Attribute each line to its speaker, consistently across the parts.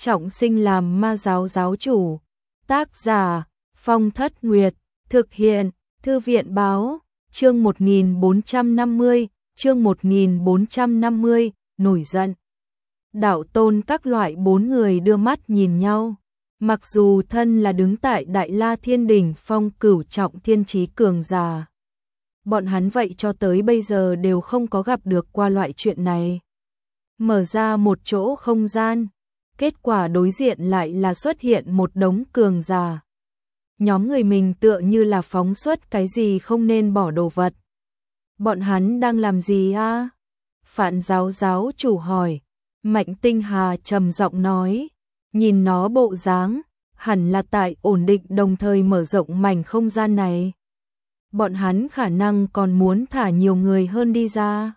Speaker 1: trọng sinh làm ma giáo giáo chủ. Tác giả Phong Thất Nguyệt. Thực hiện Thư viện Báo. Chương 1450. Chương 1450. Nổi giận. Đạo Tôn các loại bốn người đưa mắt nhìn nhau. Mặc dù thân là đứng tại Đại La Thiên Đỉnh phong cửu trọng thiên chí cường giả, bọn hắn vậy cho tới bây giờ đều không có gặp được qua loại chuyện này. Mở ra một chỗ không gian, kết quả đối diện lại là xuất hiện một đống cường giả. Nhóm người mình tựa như là phóng xuất cái gì không nên bỏ đồ vật. Bọn hắn đang làm gì a? Phạn giáo giáo chủ hỏi. Mạnh Tinh Hà trầm giọng nói, nhìn nó bộ dáng, hẳn là tại ổn định đồng thời mở rộng mảnh không gian này. Bọn hắn khả năng còn muốn thả nhiều người hơn đi ra.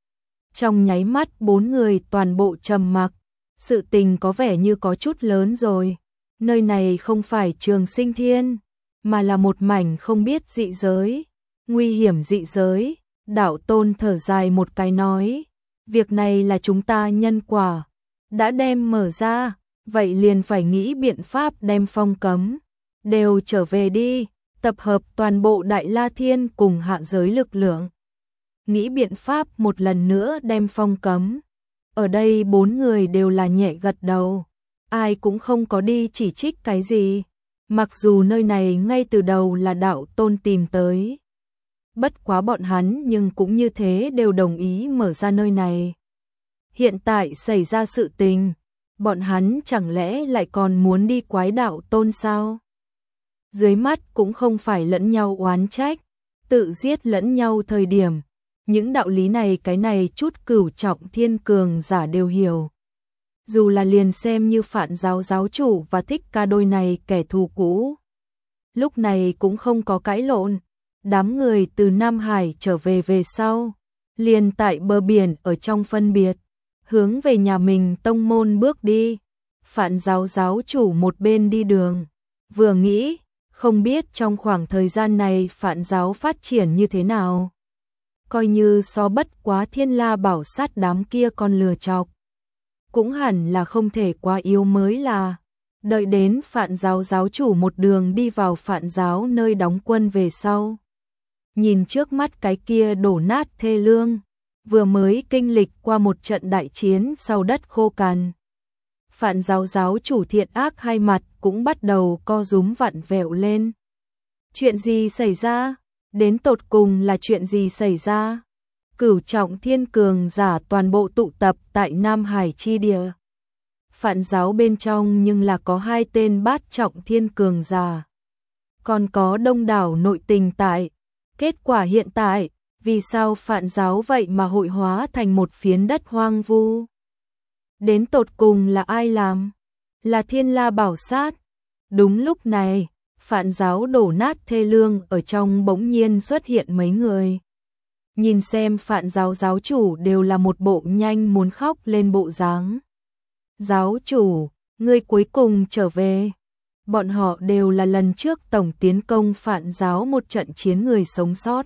Speaker 1: Trong nháy mắt bốn người toàn bộ trầm mặc, sự tình có vẻ như có chút lớn rồi. Nơi này không phải Trường Sinh Thiên, mà là một mảnh không biết dị giới, nguy hiểm dị giới. Đạo Tôn thở dài một cái nói, việc này là chúng ta nhân quả, đã đem mở ra, vậy liền phải nghĩ biện pháp đem phong cấm. Đều trở về đi, tập hợp toàn bộ Đại La Thiên cùng hạ giới lực lượng. Nghĩ biện pháp một lần nữa đem phong cấm. Ở đây bốn người đều là nhẹ gật đầu, ai cũng không có đi chỉ trích cái gì. Mặc dù nơi này ngay từ đầu là Đạo Tôn tìm tới, bất quá bọn hắn nhưng cũng như thế đều đồng ý mở ra nơi này. Hiện tại xảy ra sự tình, bọn hắn chẳng lẽ lại còn muốn đi quái Đạo Tôn sao? Dưới mắt cũng không phải lẫn nhau oán trách, tự giết lẫn nhau thời điểm. Những đạo lý này cái này chút cửu trọng thiên cường giả đều hiểu. Dù là liền xem như Phạn giáo giáo chủ và Thích Ca đôi này kẻ thù cũ, lúc này cũng không có cãi lộn. Đám người từ Nam Hải trở về sau, liền tại bờ biển ở trong phân biệt, hướng về nhà mình tông môn bước đi. Phạn giáo giáo chủ một bên đi đường, vừa nghĩ, không biết trong khoảng thời gian này Phạn giáo phát triển như thế nào. Coi như so bất quá Thiên La Bảo Sát đám kia con lừa chọc, cũng hẳn là không thể quá yếu mới là. Đợi đến Phạn giáo giáo chủ một đường đi vào Phạn giáo nơi đóng quân về sau, nhìn trước mắt cái kia đổ nát thê lương, vừa mới kinh lịch qua một trận đại chiến sau đất khô cằn. Phạn giáo giáo chủ thiện ác hai mặt cũng bắt đầu co rúm vặn vẹo lên. Chuyện gì xảy ra? Đến tột cùng là chuyện gì xảy ra? Cửu trọng thiên cường giả toàn bộ tụ tập tại Nam Hải chi địa. Phạn giáo bên trong nhưng là có 2 tên bát trọng thiên cường giả, còn có đông đảo nội tình tại. Kết quả hiện tại, vì sao Phạn giáo vậy mà hội hóa thành một phiến đất hoang vu? Đến tột cùng là ai làm? Là Thiên La Bảo Sát. Đúng lúc này, Phạn giáo đổ nát thê lương ở trong bỗng nhiên xuất hiện mấy người. Nhìn xem Phạn giáo giáo chủ đều là một bộ nhanh muốn khóc lên bộ dáng. Giáo chủ, ngươi cuối cùng trở về. Bọn họ đều là lần trước tổng tiến công Phạn giáo một trận chiến người sống sót.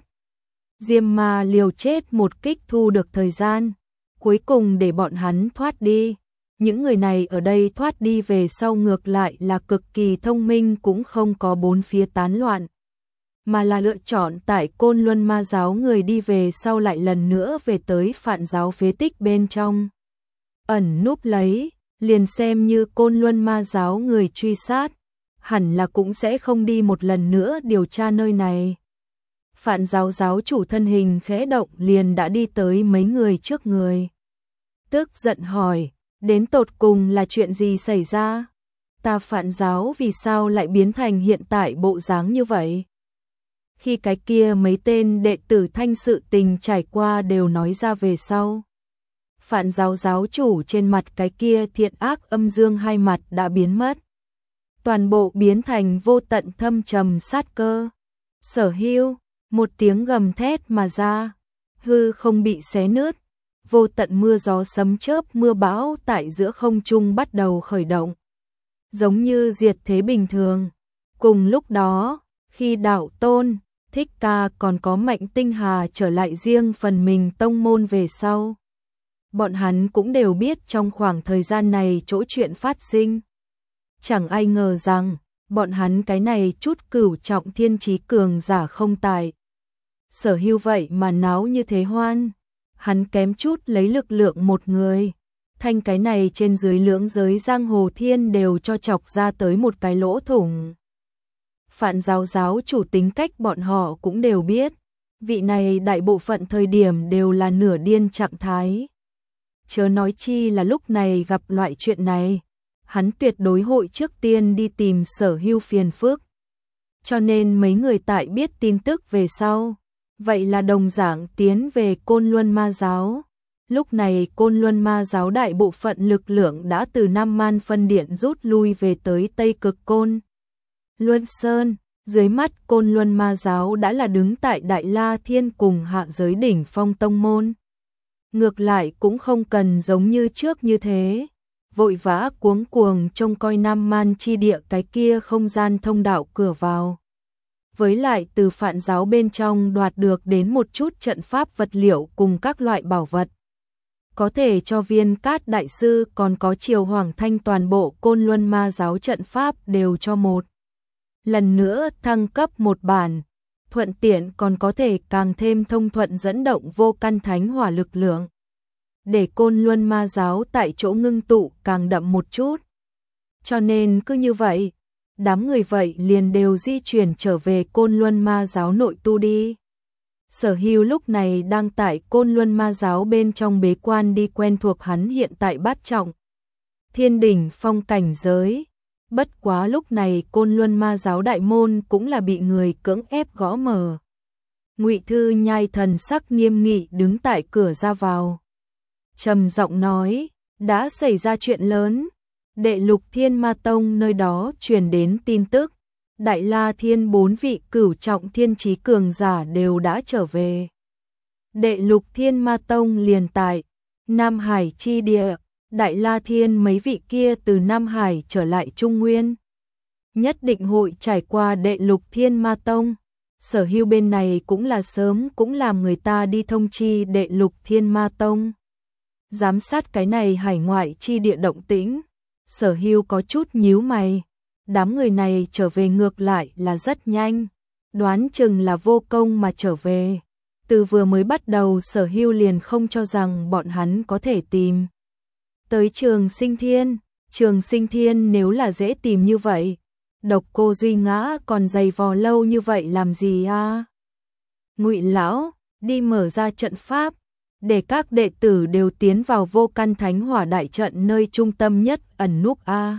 Speaker 1: Diêm Ma liều chết một kích thu được thời gian, cuối cùng để bọn hắn thoát đi. Những người này ở đây thoát đi về sau ngược lại là cực kỳ thông minh, cũng không có bốn phía tán loạn, mà là lựa chọn tại Côn Luân Ma giáo người đi về sau lại lần nữa về tới Phạn giáo phế tích bên trong. Ẩn núp lấy, liền xem như Côn Luân Ma giáo người truy sát, hẳn là cũng sẽ không đi một lần nữa điều tra nơi này. Phạn giáo giáo chủ thân hình khẽ động liền đã đi tới mấy người trước người. Tức giận hỏi, đến tột cùng là chuyện gì xảy ra? Ta Phạn giáo vì sao lại biến thành hiện tại bộ dáng như vậy? Khi cái kia mấy tên đệ tử thanh sự tình trải qua đều nói ra về sau, Phạn giáo giáo chủ trên mặt cái kia thiện ác âm dương hai mặt đã biến mất, toàn bộ biến thành vô tận thâm trầm sát cơ. Sở Hưu, một tiếng gầm thét mà ra, hư không bị xé nứt, vô tận mưa gió sấm chớp mưa bão tại giữa không trung bắt đầu khởi động, giống như diệt thế bình thường. Cùng lúc đó, khi Đạo Tôn, Thích Ca còn có Mạnh Tinh Hà trở lại riêng phần mình tông môn về sau, bọn hắn cũng đều biết trong khoảng thời gian này chỗ chuyện phát sinh. Chẳng ai ngờ rằng, bọn hắn cái này chút cửu trọng thiên chí cường giả không tài. Sở Hưu vậy mà náo như thế hoan, hắn kém chút lấy lực lượng một người. Thanh cái này trên dưới lưỡng giới giang hồ thiên đều cho chọc ra tới một cái lỗ thủng. Phạn giáo chủ tính cách bọn họ cũng đều biết, vị này đại bộ phận thời điểm đều là nửa điên trạng thái. Chớ nói chi là lúc này gặp loại chuyện này, hắn tuyệt đối hội trước tiên đi tìm Sở Hưu phiền phức. Cho nên mấy người tại biết tin tức về sau, vậy là đồng dạng tiến về Côn Luân Ma Giáo. Lúc này Côn Luân Ma Giáo đại bộ phận lực lượng đã từ Nam Man phân điện rút lui về tới Tây Cực Côn Luân Sơn, dưới mắt Côn Luân Ma Giáo đã là đứng tại Đại La Thiên cùng hạ giới đỉnh phong tông môn. Ngược lại cũng không cần giống như trước như thế, vội vã cuống cuồng trông coi Nam Man chi địa cái kia không gian thông đạo cửa vào. Với lại từ Phạn giáo bên trong đoạt được đến một chút trận pháp vật liệu cùng các loại bảo vật. Có thể cho Viên Cát đại sư còn có Triều Hoàng Thanh toàn bộ Côn Luân Ma Giáo trận pháp đều cho một lần nữa thăng cấp một bản, thuận tiện còn có thể càng thêm thông thuận dẫn động vô căn thánh hỏa lực lượng, để Côn Luân Ma Giáo tại chỗ ngưng tụ càng đậm một chút. Cho nên cứ như vậy, đám người vậy liền đều di chuyển trở về Côn Luân Ma Giáo nội tu đi. Sở Hưu lúc này đang tại Côn Luân Ma Giáo bên trong bế quan đi quen thuộc hắn hiện tại bát trọng thiên đỉnh phong cảnh giới. Bất quá lúc này Côn Luân Ma Giáo đại môn cũng là bị người cưỡng ép gõ mở. Ngụy Thư Nhai thần sắc nghiêm nghị đứng tại cửa ra vào, trầm giọng nói, đã xảy ra chuyện lớn. Đệ Lục Thiên Ma Tông nơi đó truyền đến tin tức, Đại La Thiên 4 vị cửu trọng thiên chí cường giả đều đã trở về. Đệ Lục Thiên Ma Tông liền tại Nam Hải chi địa, Đại La Thiên mấy vị kia từ Nam Hải trở lại Trung Nguyên, nhất định hội trải qua Đệ Lục Thiên Ma Tông. Sở Hưu bên này cũng là sớm cũng làm người ta đi thông chi Đệ Lục Thiên Ma Tông, giám sát cái này hải ngoại chi địa động tĩnh. Sở Hưu có chút nhíu mày, đám người này trở về ngược lại là rất nhanh, đoán chừng là vô công mà trở về. Từ vừa mới bắt đầu Sở Hưu liền không cho rằng bọn hắn có thể tìm tới Trường Sinh Thiên. Trường Sinh Thiên nếu là dễ tìm như vậy, Độc Cô Duy Ngã còn dày vò lâu như vậy làm gì a? Ngụy lão, đi mở ra trận pháp, để các đệ tử đều tiến vào vô căn thánh hỏa đại trận nơi trung tâm nhất ẩn núp a.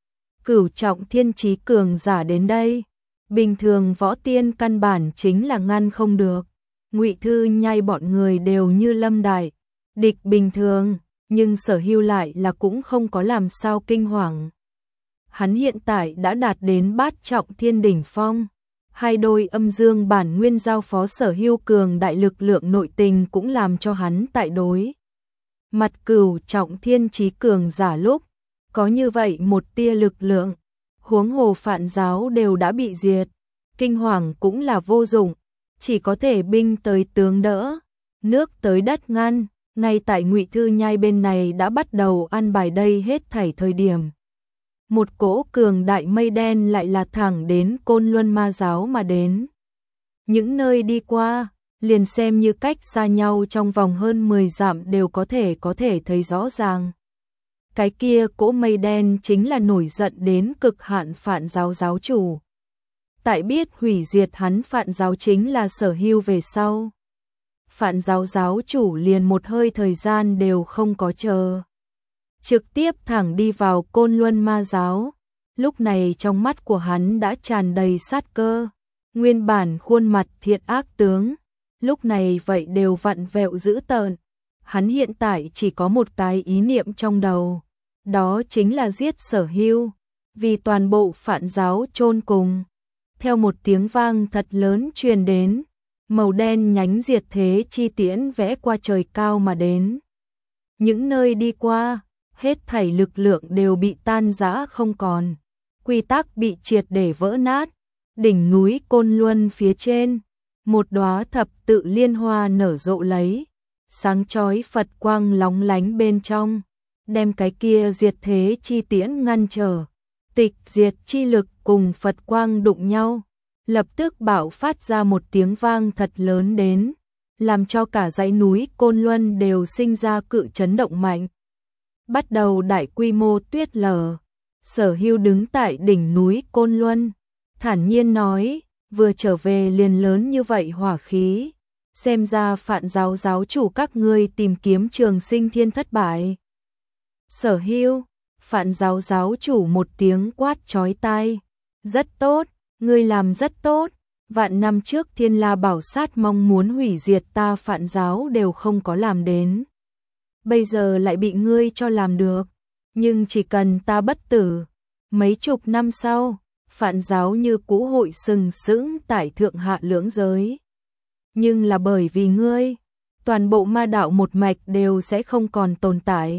Speaker 1: Cửu trọng thiên chí cường giả đến đây, bình thường võ tiên căn bản chính là ngăn không được. Ngụy Thư Nhai bọn người đều như lâm đại địch bình thường, nhưng Sở Hưu lại là cũng không có làm sao kinh hoàng. Hắn hiện tại đã đạt đến bát trọng thiên đỉnh phong. Hai đôi âm dương bản nguyên giao phó Sở Hưu cường đại lực lượng nội tình cũng làm cho hắn tại đối mặt cửu trọng thiên chí cường giả lúc có như vậy một tia lực lượng, huống hồ Phạn giáo đều đã bị diệt, kinh hoàng cũng là vô dụng, chỉ có thể binh tới tướng đỡ, nước tới đất ngăn. Ngay tại Ngụy Thư Nhai bên này đã bắt đầu an bài đây hết thảy thời điểm, một cỗ cường đại mây đen lại là thẳng đến Côn Luân Ma Giáo mà đến. Những nơi đi qua, liền xem như cách xa nhau trong vòng hơn 10 dặm đều có thể thấy rõ ràng. Cái kia cỗ mây đen chính là nổi giận đến cực hạn Phạn giáo giáo chủ. Tại biết hủy diệt hắn Phạn giáo chính là Sở Hưu về sau, Phạn giáo giáo chủ liền một hơi thời gian đều không có chờ, trực tiếp thẳng đi vào Côn Luân Ma Giáo. Lúc này trong mắt của hắn đã tràn đầy sát cơ, nguyên bản khuôn mặt thiện ác tướng, lúc này vậy đều vặn vẹo dữ tợn. Hắn hiện tại chỉ có một cái ý niệm trong đầu, đó chính là giết Sở Hưu, vì toàn bộ Phạn giáo chôn cùng. Theo một tiếng vang thật lớn truyền đến, màu đen nhánh diệt thế chi tiễn vẽ qua trời cao mà đến. Những nơi đi qua, hết thảy lực lượng đều bị tan rã không còn, quy tắc bị triệt để vỡ nát. Đỉnh núi Côn Luân phía trên, một đóa thập tự liên hoa nở rộ lấy, sáng chói Phật quang lóng lánh bên trong, đem cái kia diệt thế chi tiễn ngăn trở. Tịch diệt chi lực cùng Phật quang đụng nhau, lập tức bạo phát ra một tiếng vang thật lớn đến, làm cho cả dãy núi Côn Luân đều sinh ra cự chấn động mạnh. Bắt đầu đại quy mô tuyết lở. Sở Hưu đứng tại đỉnh núi Côn Luân, thản nhiên nói, vừa trở về liền lớn như vậy hỏa khí, xem ra Phạn giáo giáo chủ các ngươi tìm kiếm Trường Sinh Thiên thất bại. Sở Hưu, Phạn giáo giáo chủ một tiếng quát chói tai, rất tốt, ngươi làm rất tốt, vạn năm trước Thiên La Bảo Sát mong muốn hủy diệt ta Phạn giáo đều không có làm đến. Bây giờ lại bị ngươi cho làm được, nhưng chỉ cần ta bất tử, mấy chục năm sau, Phạn giáo như cũ hội sừng sững tại thượng hạ lưỡng giới. Nhưng là bởi vì ngươi, toàn bộ ma đạo một mạch đều sẽ không còn tồn tại.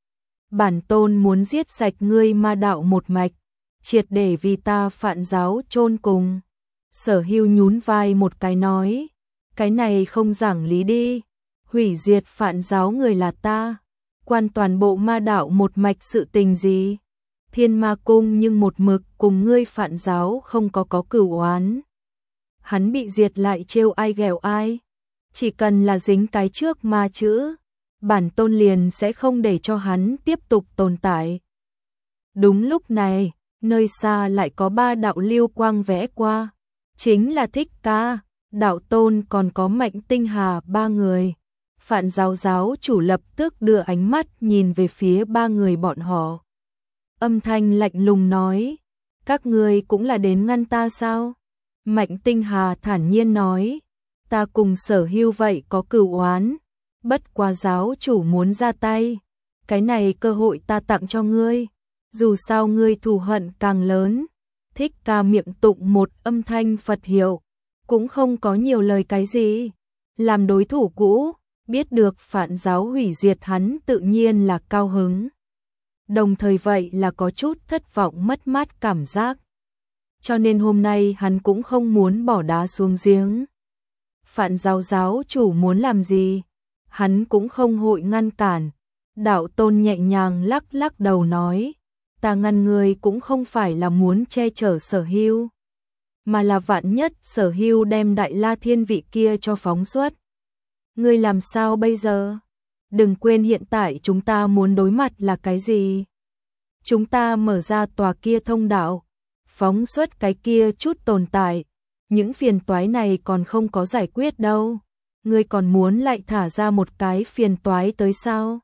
Speaker 1: Bản tôn muốn giết sạch ngươi ma đạo một mạch, triệt để vì ta Phạn giáo chôn cùng. Sở Hưu nhún vai một cái nói, cái này không giảng lý đi, hủy diệt Phạn giáo người là ta, quan toàn bộ ma đạo một mạch sự tình gì? Thiên Ma Cung nhưng một mực cùng ngươi Phạn giáo không có cửu oán. Hắn bị diệt lại trêu ai ghẹo ai, chỉ cần là dính cái trước ma chữ, bản tôn liền sẽ không để cho hắn tiếp tục tồn tại. Đúng lúc này, nơi xa lại có 3 đạo lưu quang vẽ qua, chính là Thích Ca, Đạo Tôn còn có Mạnh Tinh Hà 3 người. Phạn giáo giáo chủ lập tức đưa ánh mắt nhìn về phía 3 người bọn họ. Âm thanh lạnh lùng nói, các ngươi cũng là đến ngăn ta sao? Mạnh Tinh Hà thản nhiên nói, ta cùng Sở Hưu vậy có cửu oán, bất quá giáo chủ muốn ra tay, cái này cơ hội ta tặng cho ngươi, dù sao ngươi thù hận càng lớn. Thích Ca miệng tụng một âm thanh Phật hiệu, cũng không có nhiều lời cái gì, làm đối thủ cũ, biết được Phạn giáo hủy diệt hắn tự nhiên là cao hứng. Đồng thời vậy là có chút thất vọng mất mát cảm giác. Cho nên hôm nay hắn cũng không muốn bỏ đá xuống giếng. Phạn giáo giáo chủ muốn làm gì, hắn cũng không hội ngăn cản. Đạo Tôn nhẹ nhàng lắc lắc đầu nói, ta ngăn ngươi cũng không phải là muốn che chở Sở Hưu, mà là vạn nhất Sở Hưu đem Đại La Thiên vị kia cho phóng xuất. Ngươi làm sao bây giờ? Đừng quên hiện tại chúng ta muốn đối mặt là cái gì? Chúng ta mở ra tòa kia thông đạo, phóng xuất cái kia chút tồn tại, những phiền toái này còn không có giải quyết đâu. Ngươi còn muốn lại thả ra một cái phiền toái tới sao?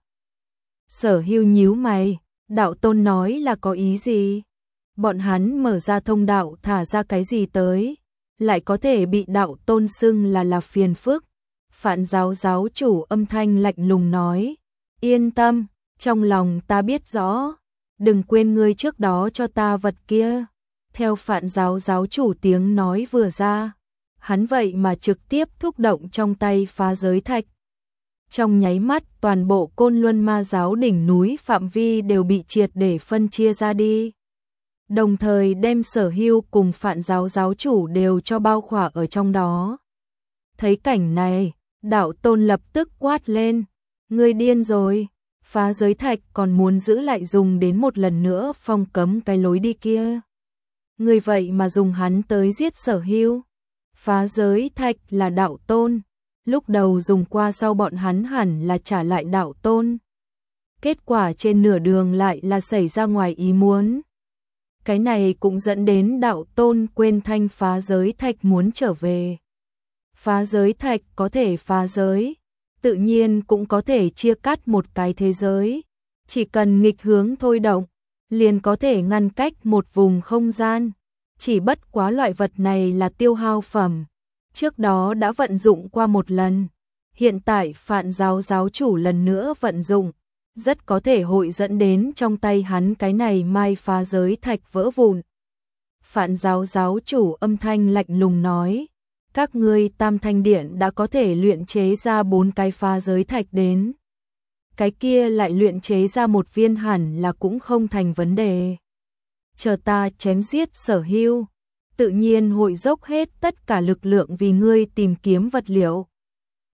Speaker 1: Sở Hưu nhíu mày, Đạo Tôn nói là có ý gì? Bọn hắn mở ra thông đạo thả ra cái gì tới? Lại có thể bị Đạo Tôn xưng là phiền phức. Phạn giáo giáo chủ âm thanh lạnh lùng nói, yên tâm, trong lòng ta biết rõ, đừng quên ngươi trước đó cho ta vật kia. Theo Phạn giáo giáo chủ tiếng nói vừa ra, hắn vậy mà trực tiếp thúc động trong tay phá giới thạch. Trong nháy mắt toàn bộ Côn Luân ma giáo đỉnh núi phạm vi đều bị triệt để phân chia ra đi. Đồng thời đem Sở Hưu cùng Phạn giáo giáo chủ đều cho bao khỏa ở trong đó. Thấy cảnh này, Đạo Tôn lập tức quát lên, ngươi điên rồi, phá giới thạch còn muốn giữ lại dùng đến một lần nữa phong cấm cái lối đi kia. Ngươi vậy mà dùng hắn tới giết Sở Hưu. Phá giới thạch là Đạo Tôn, lúc đầu dùng qua sau bọn hắn hẳn là trả lại Đạo Tôn. Kết quả trên nửa đường lại là xảy ra ngoài ý muốn. Cái này cũng dẫn đến Đạo Tôn quên thanh phá giới thạch muốn trở về. Phá giới thạch có thể phá giới, tự nhiên cũng có thể chia cắt một cái thế giới. Chỉ cần nghịch hướng thôi động, liền có thể ngăn cách một vùng không gian. Chỉ bất quá loại vật này là tiêu hao phẩm, trước đó đã vận dụng qua một lần. Hiện tại Phạn giáo giáo chủ lần nữa vận dụng, rất có thể hội dẫn đến trong tay hắn cái này mai phá giới thạch vỡ vụn. Phạn giáo giáo chủ âm thanh lạnh lùng nói, các ngươi Tam Thanh Điện đã có thể luyện chế ra 4 cái phá giới thạch đến. Cái kia lại luyện chế ra một viên hẳn là cũng không thành vấn đề. Chờ ta chém giết Sở Hưu, tự nhiên hội dốc hết tất cả lực lượng vì ngươi tìm kiếm vật liệu.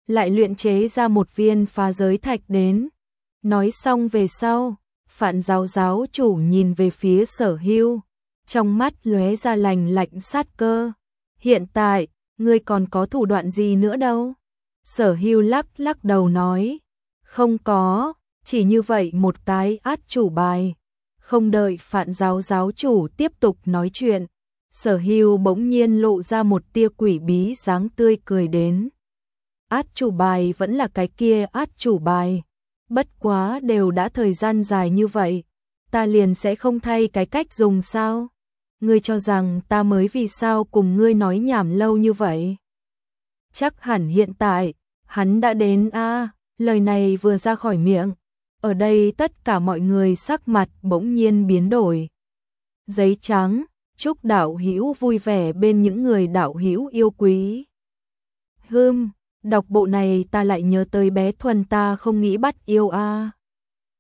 Speaker 1: lại luyện chế ra một viên phá giới thạch đến. Nói xong về sau, Phạn giáo giáo chủ nhìn về phía Sở Hưu, trong mắt lóe ra lạnh lạnh sát cơ. Hiện tại, ngươi còn có thủ đoạn gì nữa đâu? Sở Hưu lắc lắc đầu nói, không có, chỉ như vậy một cái át chủ bài. Không đợi Phạn giáo giáo chủ tiếp tục nói chuyện, Sở Hưu bỗng nhiên lộ ra một tia quỷ bí dáng tươi cười đến. Át chủ bài vẫn là cái kia át chủ bài. Bất quá đều đã thời gian dài như vậy, ta liền sẽ không thay cái cách dùng sao? Ngươi cho rằng ta mới vì sao cùng ngươi nói nhảm lâu như vậy? Chắc hẳn hiện tại, hắn đã đến a. Lời này vừa ra khỏi miệng, ở đây tất cả mọi người sắc mặt bỗng nhiên biến đổi. Giấy trắng, chúc đạo hữu vui vẻ bên những người đạo hữu yêu quý. Đọc bộ này ta lại nhớ tới bé Thuần ta không nghĩ bắt yêu a.